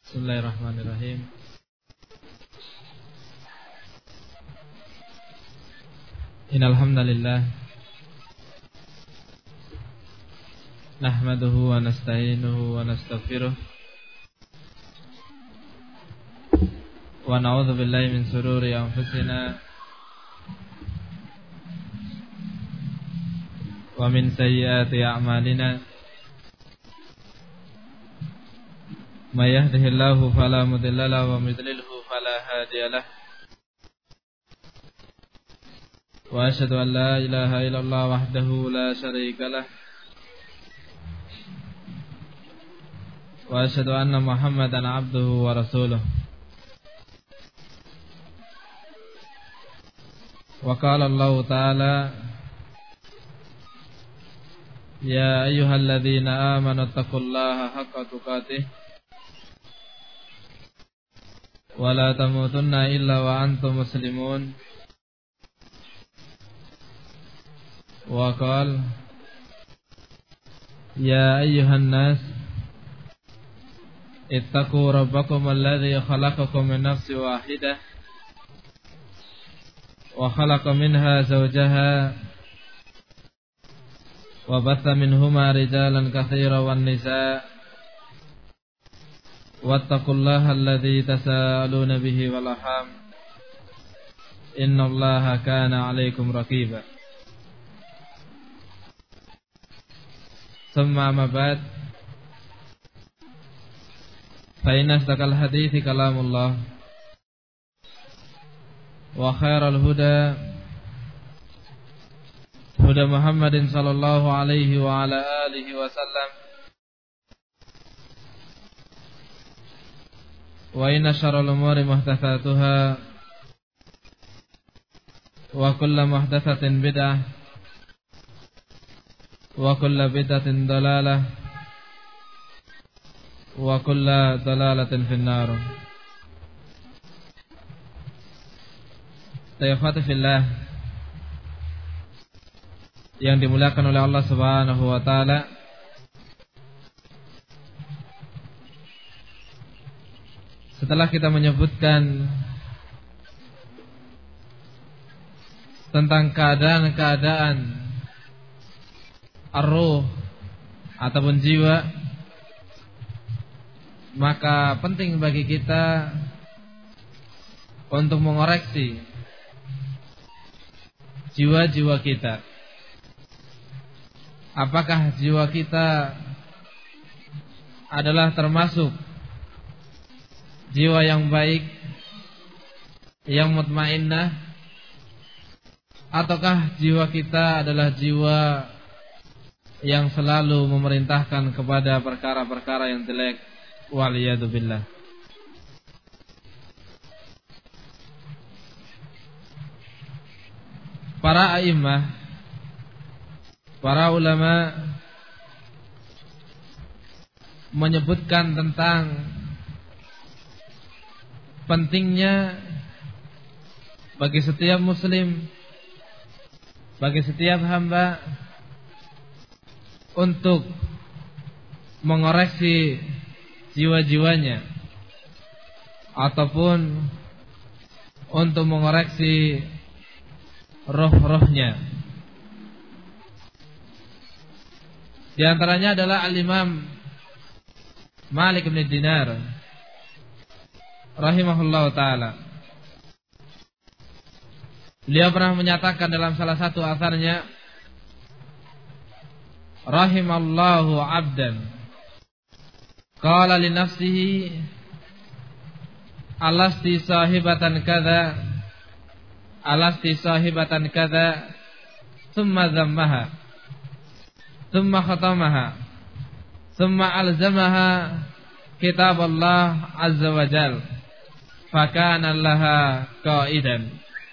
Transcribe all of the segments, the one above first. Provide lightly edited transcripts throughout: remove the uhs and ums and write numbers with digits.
Bismillahirrahmanirrahim. Innal hamdalillah nahmaduhu wa nasta'inuhu wa nastaghfiruh wa na'udzu billahi min shururi anfusina wa min sayyiati a'malina. May yahdihillahu fala mudilla lahu wa may yudlilhu fala hadiya lahu. Wa asyhadu an la ilaha illallah wahdahu la syarika lah. Wa asyhadu anna Muhammadan abduhu wa rasuluh. Wa qala Allah ta'ala ya ayyuhalladzina amanu taqullaha haqqa tuqatih wa la tamutunna illa wa antum muslimun. Wa qala ya ayyuhan nas ittaqu rabbakum alladhi khalaqakum min nafsin wahidah wa khalaqa minha zawjaha wa batha minhuma rijalan katsiran wan nisaa wattaqullaha alladzi tasaaluna bihi wal arham innallaha kana 'alaikum raqiba. Tsumma amma ba'd fa inna asdaqal hadithi kalamullah wa khairal huda huda Muhammadin sallallahu alaihi wa ala alihi wa sallam wa inna syarral umuri muhdatsatuha wa kullu muhdatsatin bid'ah wa kullu bid'atin dalalah wa kullu dalalatin finnar. Tayyibatu fillah yang dimuliakan oleh Allah Subhanahu wa taala. Setelah kita menyebutkan tentang keadaan-keadaan ar-ruh ataupun jiwa, maka penting bagi kita untuk mengoreksi jiwa-jiwa kita. Apakah jiwa kita adalah termasuk jiwa yang baik, yang mutmainnah, ataukah jiwa kita adalah jiwa yang selalu memerintahkan kepada perkara-perkara yang jelek, waliyadu billah. Para a'immah, para ulama menyebutkan tentang pentingnya bagi setiap muslim, bagi setiap hamba untuk mengoreksi jiwa-jiwanya ataupun untuk mengoreksi roh-rohnya. Di antaranya adalah Al-Imam Malik bin Dinar rahimahullahu ta'ala. Beliau pernah menyatakan dalam salah satu asarnya, rahimallahu abdan qala li nafsihi alasti sahibatan kadza alasti sahibatan kadza thumma dhammaha thumma khatamaha thumma alzamaha kitab Allah azza wa jal fakana laha qaidan.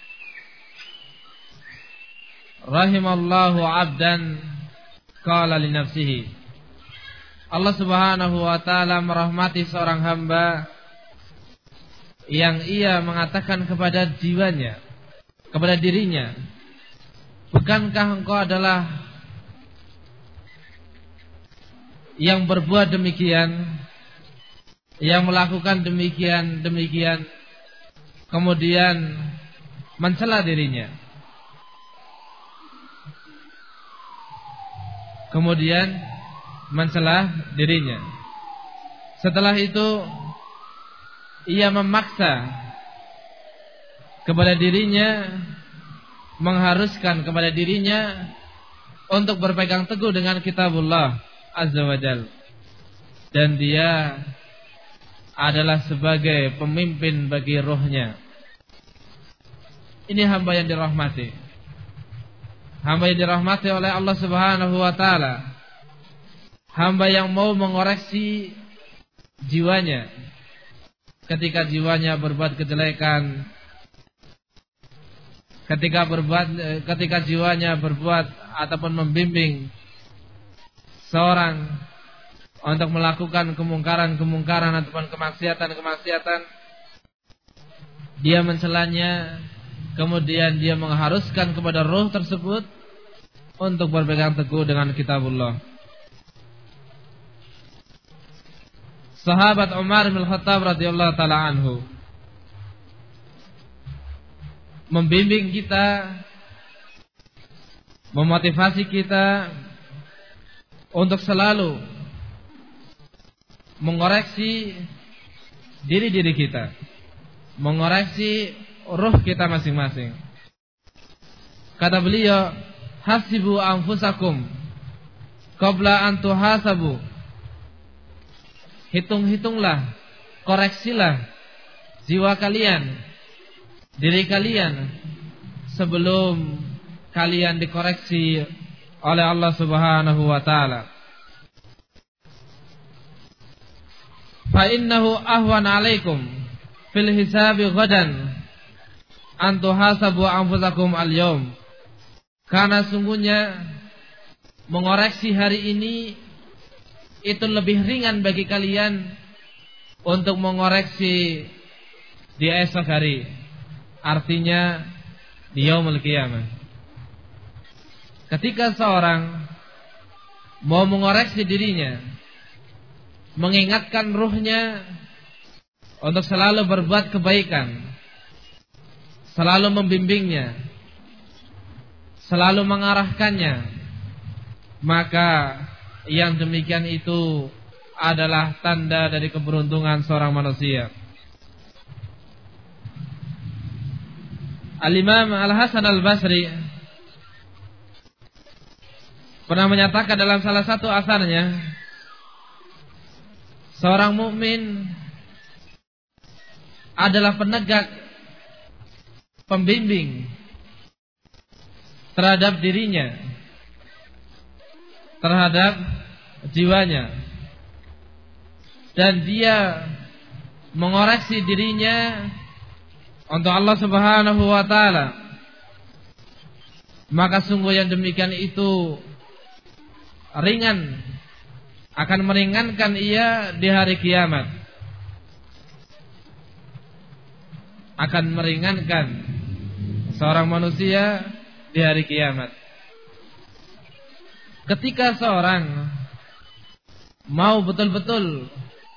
Rahimallahu abdan qala li nafsihi. Allah Subhanahu wa taala merahmati seorang hamba yang ia mengatakan kepada jiwanya, kepada dirinya, bukankah engkau adalah yang berbuat demikian, yang melakukan demikian kemudian mencela dirinya, setelah itu ia memaksa kepada dirinya, mengharuskan kepada dirinya untuk berpegang teguh dengan kitabullah azza wa jalla, dan dia adalah sebagai pemimpin bagi ruhnya. Ini hamba yang dirahmati, oleh Allah Subhanahu wa taala, hamba yang mau mengoreksi jiwanya ketika jiwanya berbuat kejelekan, ketika jiwanya berbuat ataupun membimbing seorang untuk melakukan kemungkaran ataupun kemaksiatan, dia mencelanya, kemudian dia mengharuskan kepada ruh tersebut untuk berpegang teguh dengan kitabullah. Sahabat Umar bin Khattab radhiyallahu taala anhu membimbing kita, memotivasi kita untuk selalu mengoreksi diri kita, mengoreksi ruh kita masing-masing. Kata beliau, hasibu anfusakum qabla an tuhasabu. Hitung-hitunglah, koreksilah jiwa kalian, diri kalian, sebelum kalian dikoreksi oleh Allah Subhanahu wa taala. Fa innahu ahwan 'alaikum fil hisabi ghadan an tuhasabu anfusakum al-yawm. Karena sungguhnya mengoreksi hari ini itu lebih ringan bagi kalian untuk mengoreksi di esok hari. Artinya di yaumul qiyamah. Ketika seorang mau mengoreksi dirinya, mengingatkan ruhnya untuk selalu berbuat kebaikan, selalu membimbingnya, selalu mengarahkannya, maka yang demikian itu adalah tanda dari keberuntungan seorang manusia. Al-Imam Al-Hasan Al-Basri pernah menyatakan dalam salah satu asarnya, seorang mukmin adalah penegak, pembimbing terhadap dirinya, terhadap jiwanya, dan dia mengoreksi dirinya untuk Allah Subhanahu wa taala. Maka sungguh yang demikian itu ringan, akan meringankan ia di hari kiamat, akan meringankan seorang manusia di hari kiamat. Ketika seorang mau betul-betul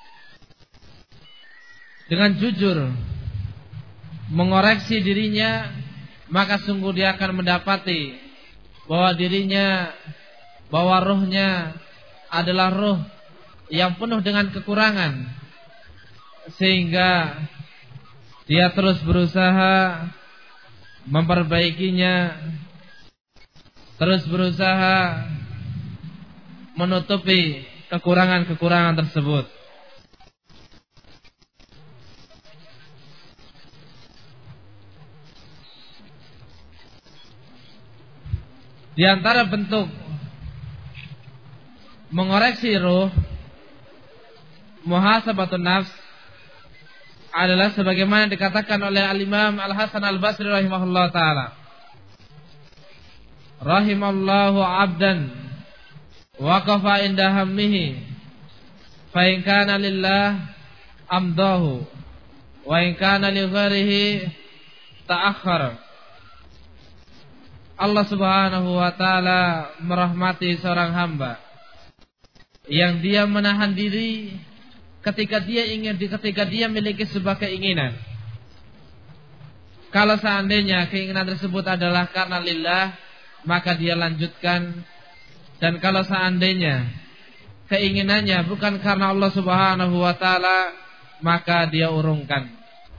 dengan jujur mengoreksi dirinya, maka sungguh dia akan mendapati bahwa dirinya, bahwa ruhnya adalah ruh yang penuh dengan kekurangan, sehingga dia terus berusaha memperbaikinya, terus berusaha menutupi kekurangan-kekurangan tersebut. Di antara bentuk mengoreksi ruh, muhasabatun nafs, adalah sebagaimana dikatakan oleh Al-Imam Al-Hasan Al-Basri rahimahullah ta'ala, rahimallahu abdan waqafa inda hammihi fa in kana lillah amdahu wa in kana li ghairihi ta'akhkhara. Allah Subhanahu wa taala merahmati seorang hamba yang dia menahan diri ketika dia memiliki sebuah keinginan. Kalau seandainya keinginan tersebut adalah karena lillah, maka dia lanjutkan. Dan kalau seandainya keinginannya bukan karena Allah Subhanahu wa taala, maka dia urungkan.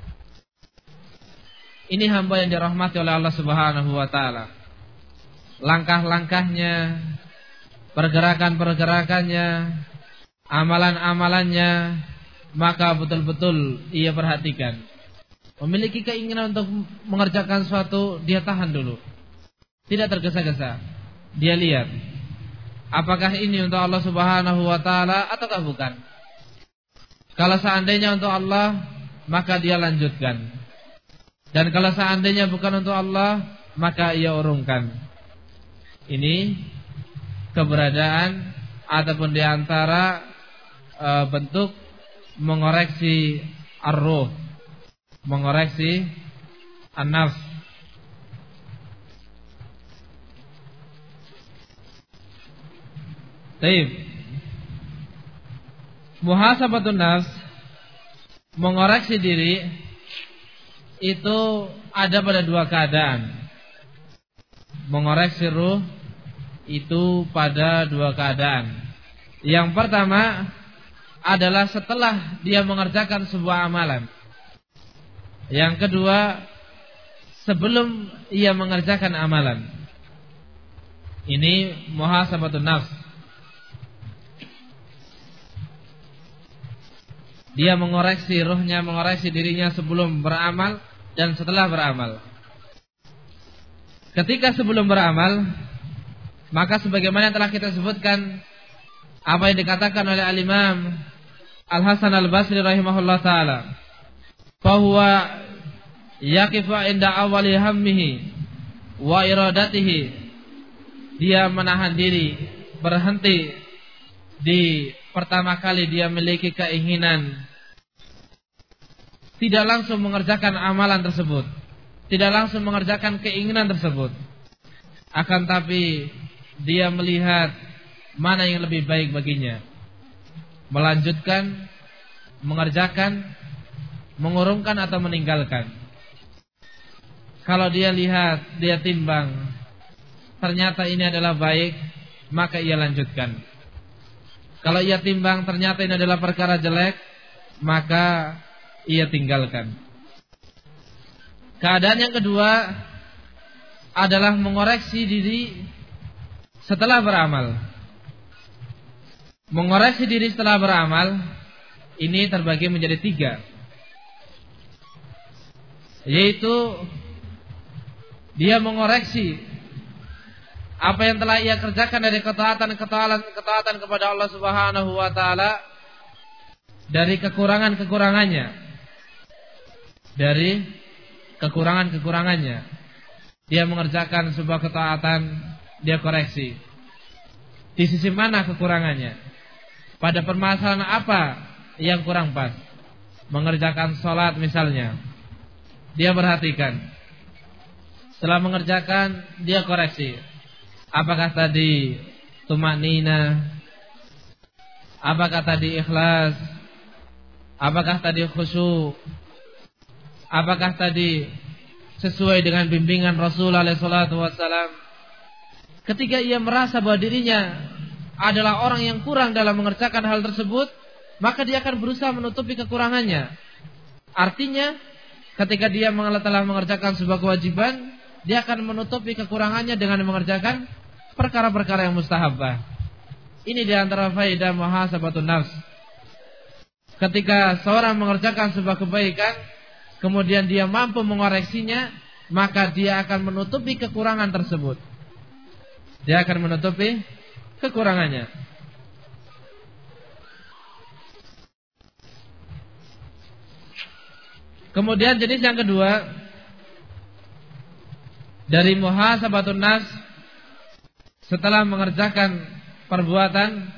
Ini hamba yang dirahmati oleh Allah Subhanahu wa taala. Langkah-langkahnya, pergerakan-pergerakannya, amalan-amalannya, maka betul-betul ia perhatikan. Memiliki keinginan untuk mengerjakan sesuatu, dia tahan dulu. Tidak tergesa-gesa. Dia lihat, apakah ini untuk Allah Subhanahu wa taala ataukah bukan? Kalau seandainya untuk Allah, maka dia lanjutkan. Dan kalau seandainya bukan untuk Allah, maka ia urungkan. Ini keberadaan ataupun diantara bentuk mengoreksi ar-ruh, mengoreksi an-nafs. Baik. Muhasabatun nafs, mengoreksi diri, itu ada pada dua keadaan. Mengoreksi ruh itu pada dua keadaan. Yang pertama adalah setelah dia mengerjakan sebuah amalan. Yang kedua, sebelum ia mengerjakan amalan. Ini muhasabatun nafs. Dia mengoreksi ruhnya, mengoreksi dirinya sebelum beramal dan setelah beramal. Ketika sebelum beramal, maka sebagaimana yang telah kita sebutkan, apa yang dikatakan oleh Al-Imam Al-Hasan Al-Basri rahimahullah ta'ala, fahuwa yaqifu inda awali hammihi wa iradatihi. Dia menahan diri, berhenti di pertama kali dia memiliki keinginan, tidak langsung mengerjakan amalan tersebut, tidak langsung mengerjakan keinginan tersebut. Akan tapi dia melihat mana yang lebih baik baginya, melanjutkan, mengerjakan, mengurungkan atau meninggalkan. Kalau dia lihat, dia timbang, ternyata ini adalah baik, maka ia lanjutkan. Kalau ia timbang ternyata ini adalah perkara jelek, maka ia tinggalkan. Keadaan yang kedua adalah mengoreksi diri setelah beramal. Mengoreksi diri setelah beramal ini terbagi menjadi tiga, yaitu dia mengoreksi apa yang telah ia kerjakan dari ketaatan kepada Allah Subhanahu wa taala, dari kekurangan-kekurangannya, dari kekurangan-kekurangannya. Dia mengerjakan sebuah ketaatan, dia koreksi. Di sisi mana kekurangannya? Pada permasalahan apa yang kurang pas? Mengerjakan sholat misalnya, dia perhatikan. Setelah mengerjakan, dia koreksi. Apakah tadi tumanina? Apakah tadi ikhlas? Apakah tadi khusyuk? Apakah tadi sesuai dengan bimbingan Rasulullah SAW? Ketika ia merasa bahwa dirinya adalah orang yang kurang dalam mengerjakan hal tersebut, maka dia akan berusaha menutupi kekurangannya. Artinya, ketika dia telah mengerjakan sebuah kewajiban, dia akan menutupi kekurangannya dengan mengerjakan perkara-perkara yang mustahabah. Ini diantara faedah muhasabatun nafs. Ketika seorang mengerjakan sebuah kebaikan, kemudian dia mampu mengoreksinya, maka dia akan menutupi kekurangan tersebut. Dia akan menutupi kekurangannya. Kemudian jenis yang kedua dari muhasabatun nafs, setelah mengerjakan perbuatan,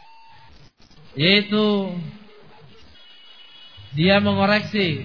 yaitu dia mengoreksi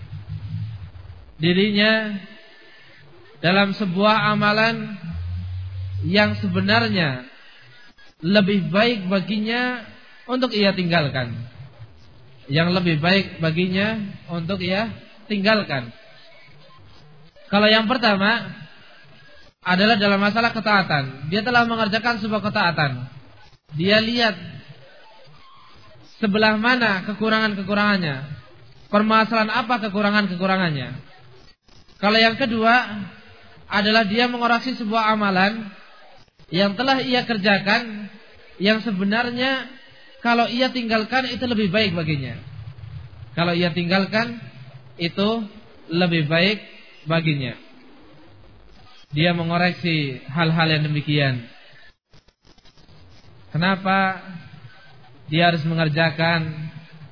dirinya dalam sebuah amalan yang sebenarnya lebih baik baginya untuk ia tinggalkan. yang lebih baik baginya untuk ia tinggalkan. Kalau yang pertama adalah dalam masalah ketaatan, dia telah mengerjakan sebuah ketaatan, dia lihat sebelah mana kekurangan-kekurangannya, permasalahan apa kekurangan-kekurangannya. Kalau yang kedua adalah dia mengoreksi sebuah amalan yang telah ia kerjakan, yang sebenarnya kalau ia tinggalkan itu lebih baik baginya. Kalau ia tinggalkan itu lebih baik baginya. Dia mengoreksi hal-hal yang demikian. Kenapa dia harus mengerjakan?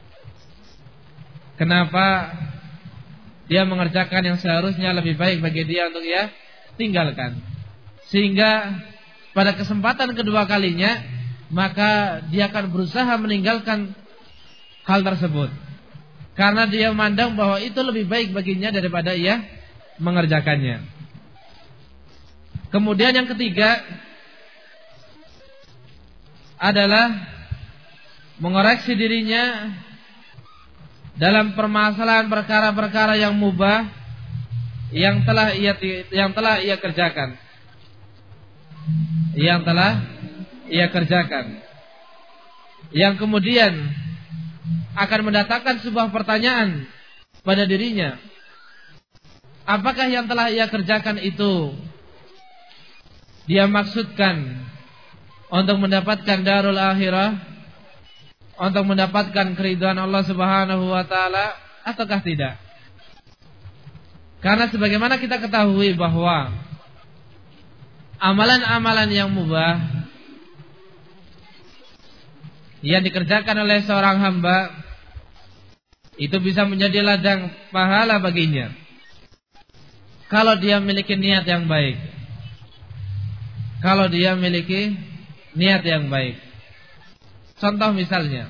Kenapa dia mengerjakan yang seharusnya lebih baik bagi dia untuk ia tinggalkan? Sehingga pada kesempatan kedua kalinya maka dia akan berusaha meninggalkan hal tersebut, karena dia memandang bahwa itu lebih baik baginya daripada ia mengerjakannya. Kemudian yang ketiga adalah mengoreksi dirinya dalam permasalahan perkara-perkara yang mubah yang telah ia kerjakan. Yang kemudian akan mendatangkan sebuah pertanyaan pada dirinya, apakah yang telah ia kerjakan itu dia maksudkan untuk mendapatkan darul akhirah, untuk mendapatkan keridhaan Allah Subhanahu wa taala, ataukah tidak? Karena sebagaimana kita ketahui bahwa amalan-amalan yang mubah yang dikerjakan oleh seorang hamba itu bisa menjadi ladang pahala baginya kalau dia memiliki niat yang baik. Kalau dia memiliki niat yang baik. Contoh misalnya,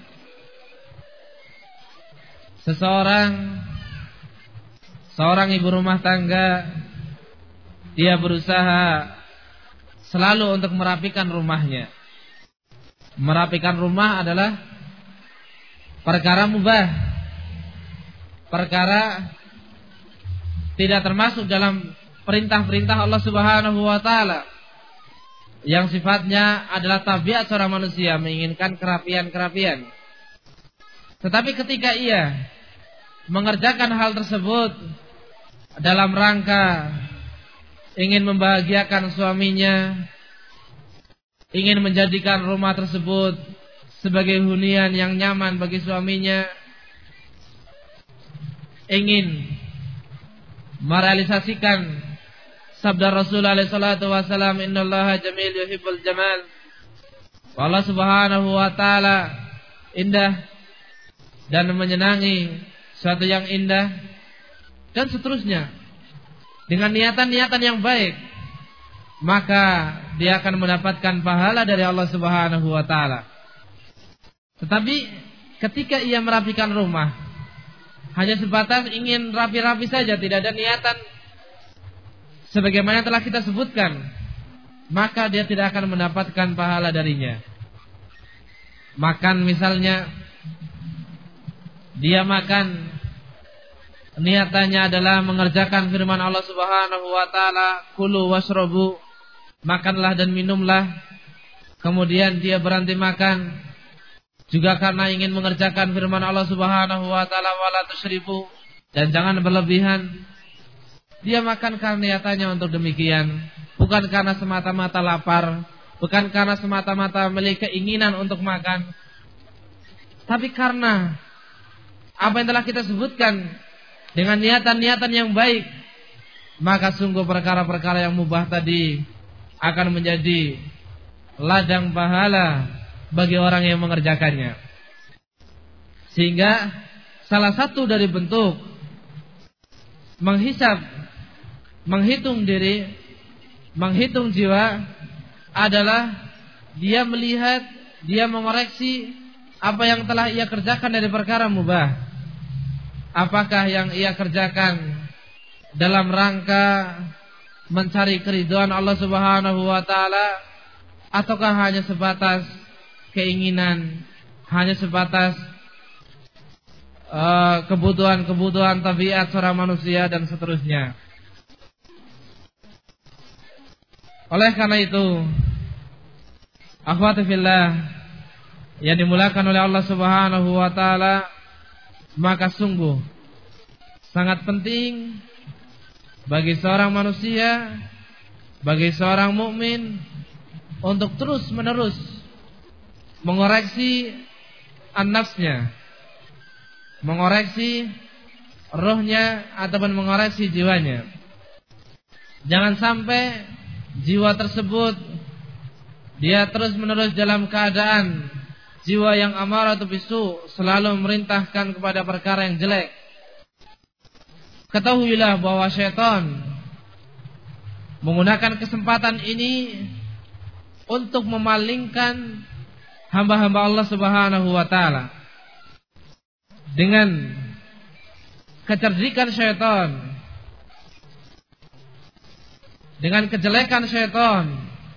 seorang ibu rumah tangga, dia berusaha selalu untuk merapikan rumahnya. Merapikan rumah adalah perkara mubah, perkara tidak termasuk dalam perintah-perintah Allah Subhanahu wa taala, yang sifatnya adalah tabiat seorang manusia menginginkan kerapian-kerapian. Tetapi ketika ia mengerjakan hal tersebut dalam rangka ingin membahagiakan suaminya, ingin menjadikan rumah tersebut sebagai hunian yang nyaman bagi suaminya, ingin merealisasikan sabda Rasulullah SAW, innallaha jamil yuhibbul jamal, Allah Subhanahu wa taala indah dan menyenangi sesuatu yang indah, dan seterusnya, dengan niatan-niatan yang baik, maka dia akan mendapatkan pahala dari Allah Subhanahu wa taala. Tetapi ketika ia merapikan rumah hanya sebatas ingin rapi-rapi saja, tidak ada niatan sebagaimana telah kita sebutkan, maka dia tidak akan mendapatkan pahala darinya. Makan misalnya, dia makan niatannya adalah mengerjakan firman Allah Subhanahu wa taala, kulu washrabu, makanlah dan minumlah. Kemudian dia berhenti makan juga karena ingin mengerjakan firman Allah Subhanahu wa taala, wala tusyrifu, dan jangan berlebihan. Dia makan karena niatannya untuk demikian, bukan karena semata-mata lapar, bukan karena semata-mata memiliki keinginan untuk makan, tapi karena apa yang telah kita sebutkan, dengan niatan-niatan yang baik, maka sungguh perkara-perkara yang mubah tadi akan menjadi ladang pahala bagi orang yang mengerjakannya. Sehingga salah satu dari bentuk menghitung diri, menghitung jiwa adalah dia melihat, dia mengoreksi apa yang telah ia kerjakan dari perkara mubah. Apakah yang ia kerjakan dalam rangka mencari keridhaan Allah Subhanahu wa taala, ataukah hanya sebatas keinginan, hanya sebatas kebutuhan-kebutuhan tabiat seorang manusia dan seterusnya. Oleh karena itu, akhwati fillah yang dimulakan oleh Allah Subhanahu wa taala, maka sungguh sangat penting bagi seorang manusia, bagi seorang mukmin untuk terus-menerus mengoreksi an-nafsnya, mengoreksi rohnya ataupun mengoreksi jiwanya. Jangan sampai jiwa tersebut dia terus-menerus dalam keadaan jiwa yang amaratu bisu, selalu memerintahkan kepada perkara yang jelek. Ketahuilah bahwa syaitan menggunakan kesempatan ini untuk memalingkan hamba-hamba Allah Subhanahu wa taala. Dengan kecerdikan syaitan, dengan kejelekan syaitan,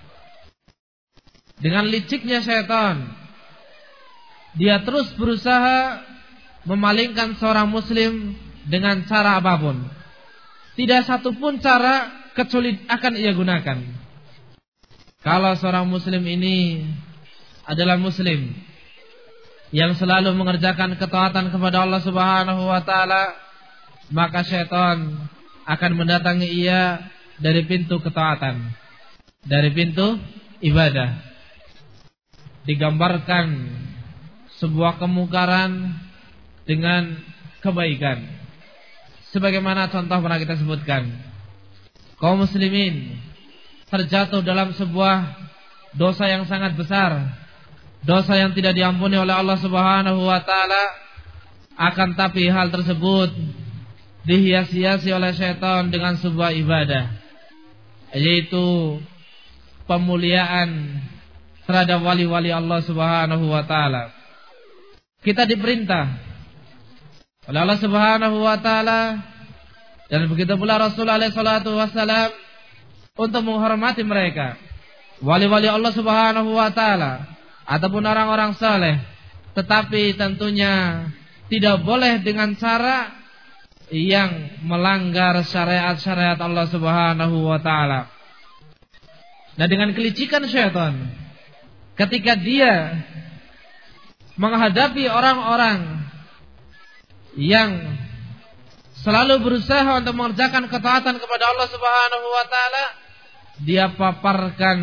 dengan liciknya syaitan, dia terus berusaha memalingkan seorang muslim dengan cara apapun. Tidak satupun cara kecuali akan ia gunakan. Kalau seorang muslim ini adalah muslim yang selalu mengerjakan ketaatan kepada Allah Subhanahu wa taala, maka syaitan akan mendatangi ia dari pintu ketaatan, dari pintu ibadah. Digambarkan sebuah kemungkaran dengan kebaikan. Sebagaimana contoh pernah kita sebutkan, kaum muslimin terjatuh dalam sebuah dosa yang sangat besar, dosa yang tidak diampuni oleh Allah Subhanahu wa taala. Akan tapi hal tersebut dihias-hiasi oleh syaitan dengan sebuah ibadah, yaitu pemuliaan terhadap wali-wali Allah Subhanahu wa taala. Kita diperintah oleh Allah Subhanahu wa taala, dan begitu pula Rasulullah sallallahu alaihi wasallam, untuk menghormati mereka, wali-wali Allah Subhanahu wa taala ataupun orang-orang saleh. Tetapi tentunya tidak boleh dengan cara yang melanggar syariat-syariat Allah Subhanahu wa taala. Nah, dengan kelicikan syaitan, ketika dia menghadapi orang-orang yang selalu berusaha untuk mengerjakan ketaatan kepada Allah Subhanahu wa taala, dia paparkan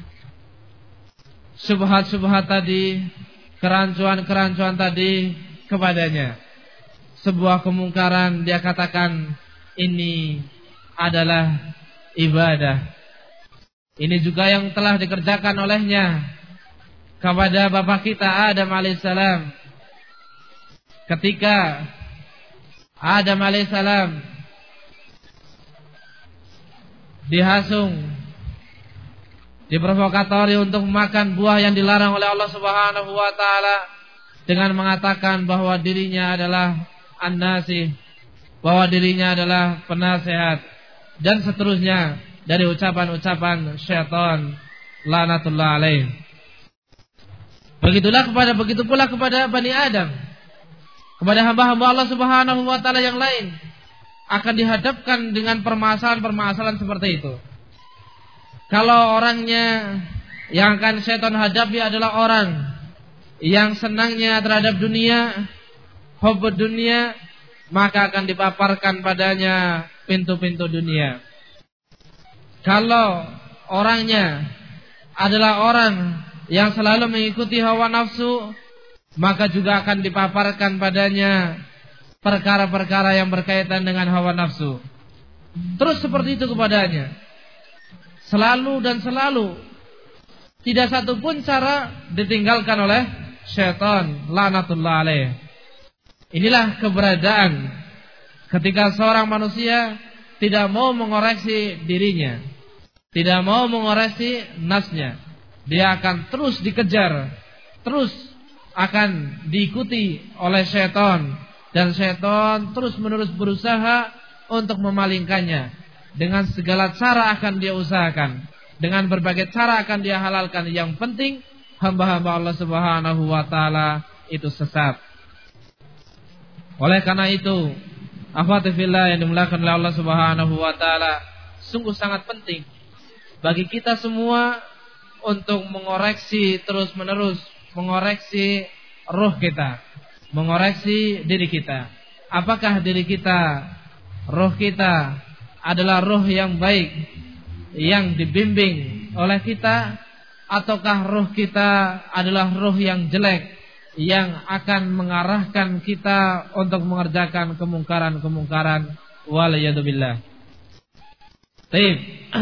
syubhat-syubhat tadi, kerancuan-kerancuan tadi kepadanya. Sebuah kemungkaran, dia katakan ini adalah ibadah. Ini juga yang telah dikerjakan olehnya kepada bapak kita Adam alaihissalam. Ketika Adam alaihissalam dihasung, diprovokatori untuk makan buah yang dilarang oleh Allah Subhanahu wa taala, dengan mengatakan bahwa dirinya adalah an-nasih, bahwa dirinya adalah penasehat, dan seterusnya dari ucapan-ucapan syaitan laknatullah alaih. Begitu pula kepada Bani Adam, kepada hamba-hamba Allah Subhanahu wa taala yang lain, akan dihadapkan dengan permasalahan-permasalahan seperti itu. Kalau orangnya yang akan syaitan hadapi adalah orang yang senangnya terhadap dunia, hubbud dunia, maka akan dipaparkan padanya pintu-pintu dunia. Kalau orangnya adalah orang yang selalu mengikuti hawa nafsu, maka juga akan dipaparkan padanya perkara-perkara yang berkaitan dengan hawa nafsu. Terus seperti itu kepadanya, selalu dan selalu. Tidak satupun cara ditinggalkan oleh syaitan laknatullah alaih. Inilah keberadaan ketika seorang manusia tidak mau mengoreksi dirinya, tidak mau mengoreksi nafsnya. Dia akan terus dikejar, terus akan diikuti oleh syaitan, dan syaitan terus-menerus berusaha untuk memalingkannya. Dengan segala cara akan dia usahakan, dengan berbagai cara akan dia halalkan. Yang penting hamba-hamba Allah Subhanahu wa taala itu sesat. Oleh karena itu, akhwati fillah yang dimuliakan oleh Allah Subhanahu wa taala, sungguh sangat penting bagi kita semua untuk mengoreksi terus-menerus, mengoreksi roh kita, mengoreksi diri kita. Apakah diri kita, roh kita adalah roh yang baik, yang dibimbing oleh kita, ataukah roh kita adalah roh yang jelek, yang akan mengarahkan kita untuk mengerjakan kemungkaran-kemungkaran, waliyadzubillah. Baik.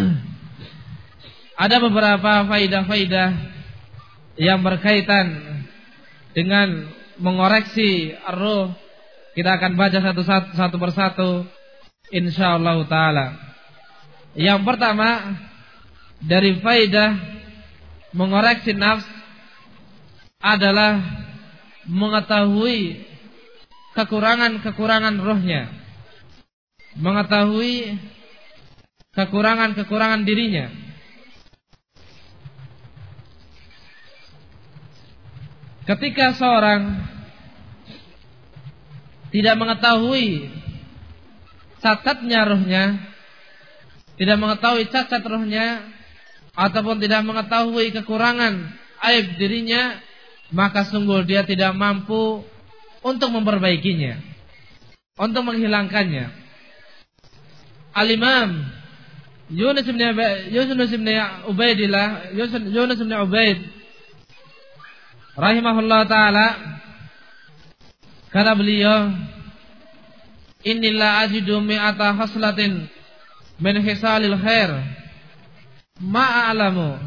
Ada beberapa faidah-faidah yang berkaitan dengan mengoreksi roh. Kita akan baca satu persatu insyaallah taala. Yang pertama dari faidah mengoreksi nafs adalah mengetahui kekurangan-kekurangan rohnya, mengetahui kekurangan-kekurangan dirinya. Ketika seorang tidak mengetahui cacatnya rohnya, tidak mengetahui cacat rohnya, ataupun tidak mengetahui kekurangan aib dirinya, maka sungguh dia tidak mampu untuk memperbaikinya, untuk menghilangkannya. Al-Imam Yunus bin Ubaid rahimahullah ta'ala, kata beliau, Innillah ajidu mi'ata haslatin min hisalil khair ma'alamu.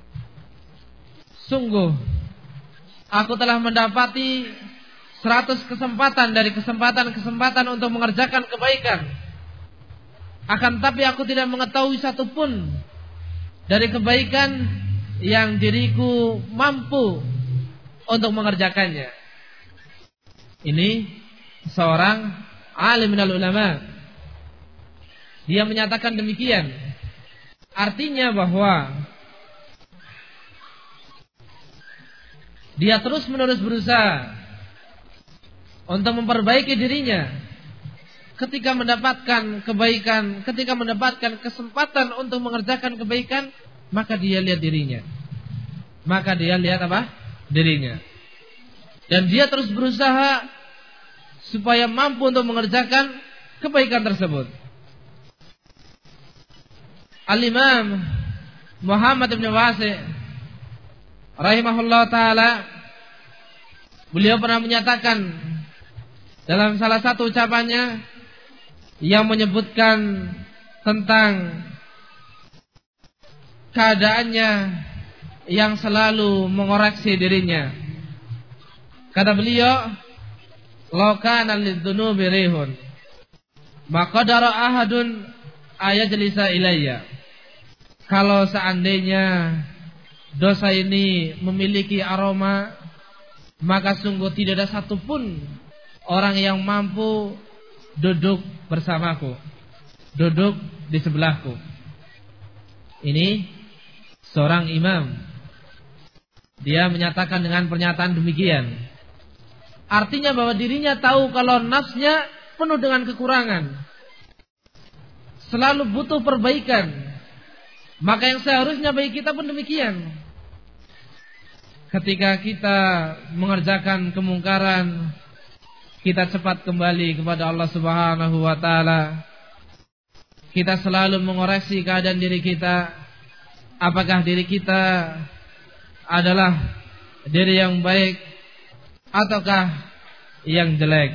Sungguh aku telah mendapati 100 kesempatan dari kesempatan-kesempatan untuk mengerjakan kebaikan, akan tapi aku tidak mengetahui satupun dari kebaikan yang diriku mampu untuk mengerjakannya. Ini seorang alim minal ulama, dia menyatakan demikian. Artinya bahwa dia terus-menerus berusaha untuk memperbaiki dirinya. Ketika mendapatkan kebaikan, ketika mendapatkan kesempatan untuk mengerjakan kebaikan, maka dia lihat dirinya. Maka dia lihat apa? Dirinya. Dan dia terus berusaha supaya mampu untuk mengerjakan kebaikan tersebut. Al-Imam Muhammad bin Wasi' rahimahullah ta'ala, beliau pernah menyatakan dalam salah satu ucapannya yang menyebutkan tentang keadaannya yang selalu mengoreksi dirinya. Kata beliau, "Law kana lidzunubi rihun, maqadara ahadun ayajlisa ilayya." Kalau seandainya dosa ini memiliki aroma, maka sungguh tidak ada satupun orang yang mampu duduk bersamaku, duduk di sebelahku. Ini seorang imam, dia menyatakan dengan pernyataan demikian. Artinya bahwa dirinya tahu kalau nafsnya penuh dengan kekurangan, selalu butuh perbaikan. Maka yang seharusnya bagi kita pun demikian. Ketika kita mengerjakan kemungkaran, kita cepat kembali kepada Allah Subhanahu wa taala. Kita selalu mengoreksi keadaan diri kita. Apakah diri kita adalah diri yang baik ataukah yang jelek?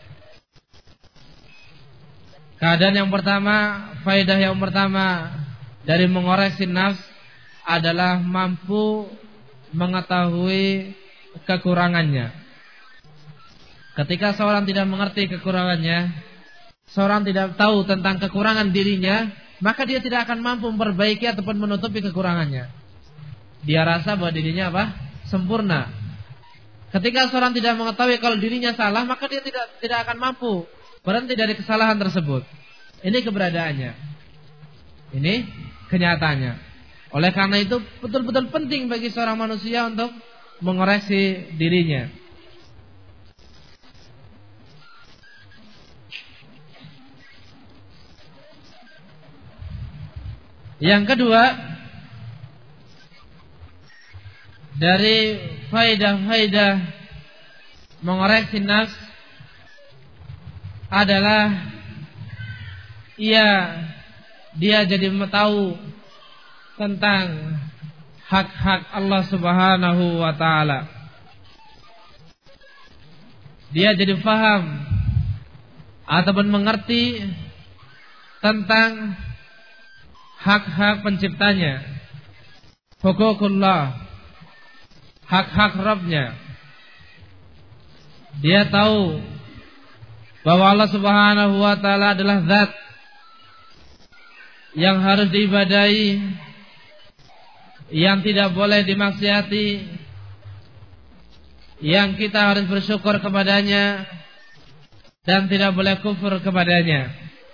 Keadaan yang pertama, faedah yang pertama dari mengoreksi nafs adalah mampu mengetahui kekurangannya. Ketika seorang tidak mengerti kekurangannya, seorang tidak tahu tentang kekurangan dirinya, maka dia tidak akan mampu memperbaiki ataupun menutupi kekurangannya. Dia rasa bahwa dirinya apa? Sempurna. Ketika seorang tidak mengetahui kalau dirinya salah, maka dia tidak akan mampu berhenti dari kesalahan tersebut. Ini keberadaannya. Ini kenyataannya. Oleh karena itu betul-betul penting bagi seorang manusia untuk mengoreksi dirinya. Yang kedua, dari faedah-faedah mengoreksi nafs adalah dia jadi tahu tentang hak-hak Allah Subhanahu wa taala. Dia jadi faham ataupun mengerti tentang hak-hak penciptanya, hukukullah, hak-hak Rabbnya. Dia tahu bahwa Allah Subhanahu wa taala adalah zat yang harus diibadahi, yang tidak boleh dimaksiati, yang kita harus bersyukur kepadanya dan tidak boleh kufur kepadanya.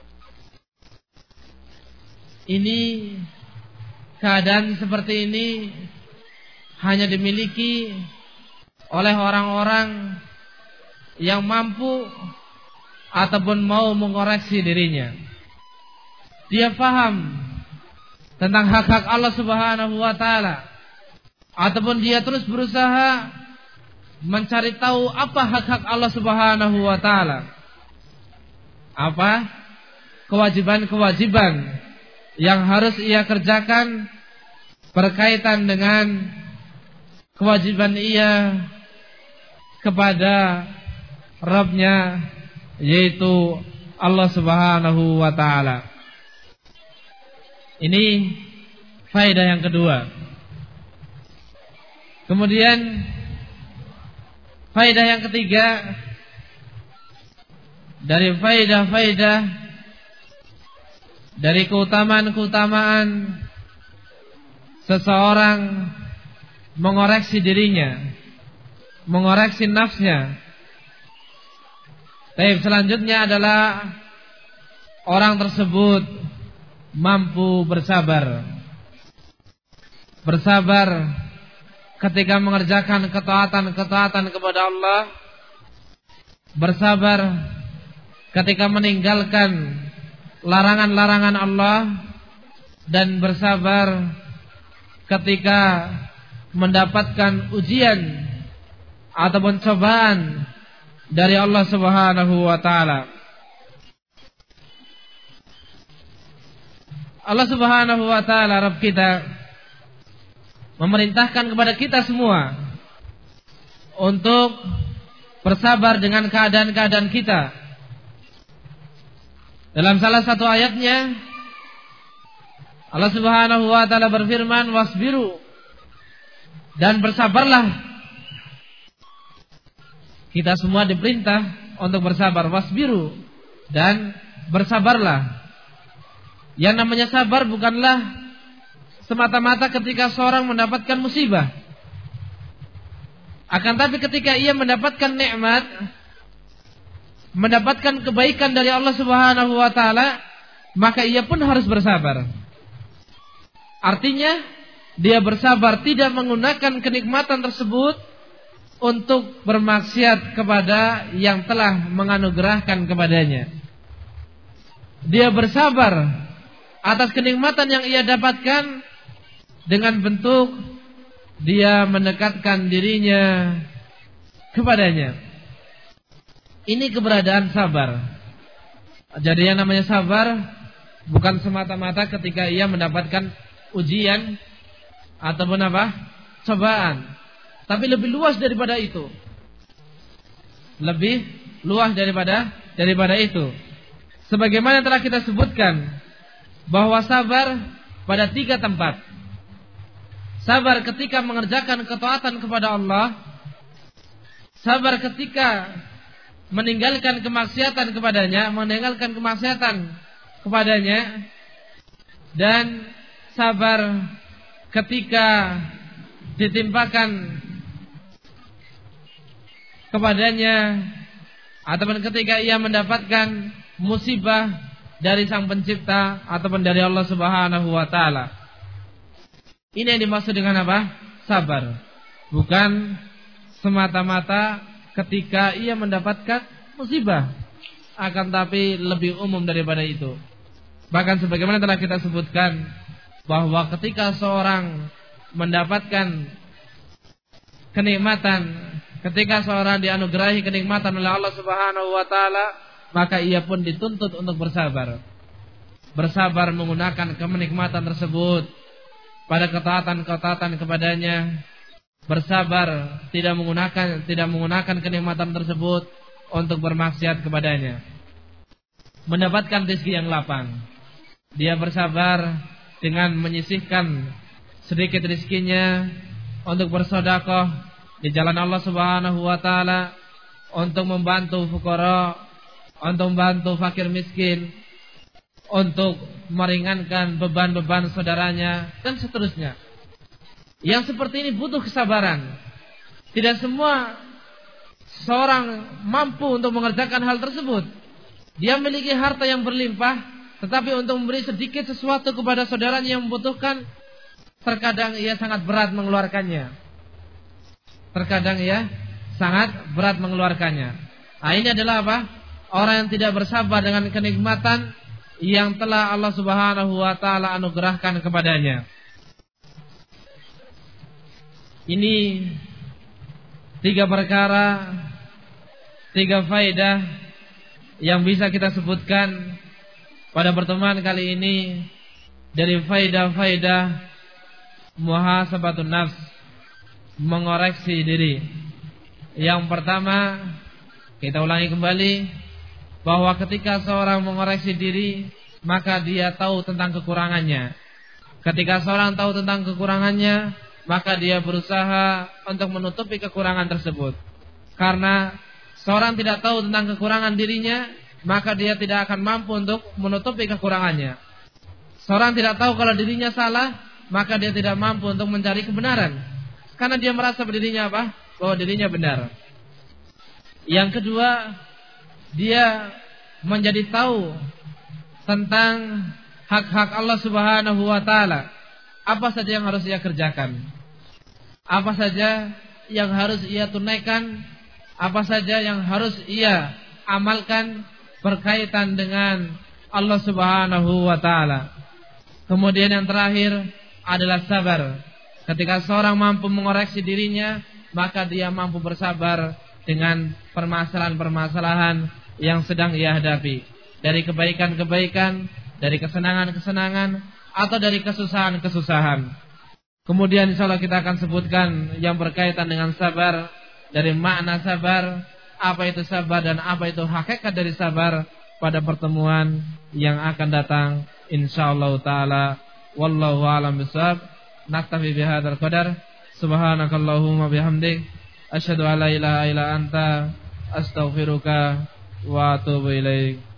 Ini keadaan seperti ini hanya dimiliki oleh orang-orang yang mampu ataupun mau mengoreksi dirinya. Dia paham tentang hak-hak Allah Subhanahu wa taala, ataupun dia terus berusaha mencari tahu apa hak-hak Allah Subhanahu wa taala. Apa kewajiban-kewajiban yang harus ia kerjakan berkaitan dengan kewajiban ia kepada Rabbnya, yaitu Allah Subhanahu wa taala. Ini faedah yang kedua. Kemudian faedah yang ketiga, dari faedah-faedah dari keutamaan-keutamaan seseorang mengoreksi dirinya, mengoreksi nafsnya. Baik, selanjutnya adalah orang tersebut mampu bersabar. Bersabar ketika mengerjakan ketaatan-ketaatan kepada Allah. Bersabar ketika meninggalkan larangan-larangan Allah. Dan bersabar ketika mendapatkan ujian ataupun cobaan dari Allah Subhanahu wa taala. Allah Subhanahu wa taala, Rabb kita, memerintahkan kepada kita semua untuk bersabar dengan keadaan-keadaan kita. Dalam salah satu ayatnya Allah Subhanahu wa taala berfirman, wasbiru, dan bersabarlah. Kita semua diperintah untuk bersabar, wasbiru, dan bersabarlah. Yang namanya sabar bukanlah semata-mata ketika seorang mendapatkan musibah. Akan tapi ketika ia mendapatkan nikmat, mendapatkan kebaikan dari Allah Subhanahu wa taala, maka ia pun harus bersabar. Artinya dia bersabar tidak menggunakan kenikmatan tersebut untuk bermaksiat kepada yang telah menganugerahkan kepadanya. Dia bersabar atas kenikmatan yang ia dapatkan dengan bentuk dia mendekatkan dirinya kepadanya. Ini keberadaan sabar. Jadi yang namanya sabar bukan semata-mata ketika ia mendapatkan ujian ataupun cobaan, tapi lebih luas daripada itu. Lebih luas daripada itu. Sebagaimana telah kita sebutkan bahwa sabar pada 3 tempat. Sabar ketika mengerjakan ketaatan kepada Allah, sabar ketika meninggalkan kemaksiatan kepadanya, dan sabar ketika ditimpakan kepadanya ataupun ketika ia mendapatkan musibah dari Sang Pencipta ataupun dari Allah Subhanahu wa taala. Ini yang dimaksud dengan apa? Sabar. Bukan semata-mata ketika ia mendapatkan musibah, akan tapi lebih umum daripada itu. Bahkan sebagaimana telah kita sebutkan bahwa ketika seorang mendapatkan kenikmatan, ketika seorang dianugerahi kenikmatan oleh Allah Subhanahu wa taala, maka ia pun dituntut untuk bersabar. Bersabar menggunakan kenikmatan tersebut pada ketaatan-ketaatan kepadanya. Bersabar tidak menggunakan kenikmatan tersebut untuk bermaksiat kepadanya. Mendapatkan rezeki yang lapang, dia bersabar dengan menyisihkan sedikit rezekinya untuk bersedekah di jalan Allah Subhanahu wa taala, untuk membantu fuqara, untuk membantu fakir miskin, untuk meringankan beban-beban saudaranya dan seterusnya. Yang seperti ini butuh kesabaran. Tidak semua seorang mampu untuk mengerjakan hal tersebut. Dia memiliki harta yang berlimpah, tetapi untuk memberi sedikit sesuatu kepada saudaranya yang membutuhkan, terkadang ia sangat berat mengeluarkannya. Nah, ini adalah apa? Orang yang tidak bersabar dengan kenikmatan yang telah Allah Subhanahu wa taala anugerahkan kepadanya. Ini 3 perkara, 3 faedah yang bisa kita sebutkan pada pertemuan kali ini dari faedah-faedah muhasabatun nafs, mengoreksi diri. Yang pertama, kita ulangi kembali bahwa ketika seorang mengoreksi diri, maka dia tahu tentang kekurangannya. Ketika seorang tahu tentang kekurangannya, maka dia berusaha untuk menutupi kekurangan tersebut. Karena seorang tidak tahu tentang kekurangan dirinya, maka dia tidak akan mampu untuk menutupi kekurangannya. Seorang tidak tahu kalau dirinya salah, maka dia tidak mampu untuk mencari kebenaran. Karena dia merasa dirinya apa? Bahwa dirinya benar. Yang kedua, dia menjadi tahu tentang hak-hak Allah Subhanahu wa taala. Apa saja yang harus ia kerjakan, apa saja yang harus ia tunaikan, apa saja yang harus ia amalkan berkaitan dengan Allah Subhanahu wa taala. Kemudian yang terakhir adalah sabar. Ketika seorang mampu mengoreksi dirinya, maka dia mampu bersabar dengan permasalahan-permasalahan yang sedang ia hadapi, dari kebaikan-kebaikan, dari kesenangan-kesenangan, atau dari kesusahan-kesusahan. Kemudian insyaallah kita akan sebutkan yang berkaitan dengan sabar, dari makna sabar, apa itu sabar dan apa itu hakikat dari sabar pada pertemuan yang akan datang insyaallah taala. Wallahu a'lam bishawab. Naktafi bihadzal qadar. Subhanakallahumma bihamdik, asyhadu an la ilaha illa anta, astaghfiruka wa atubu ilaik.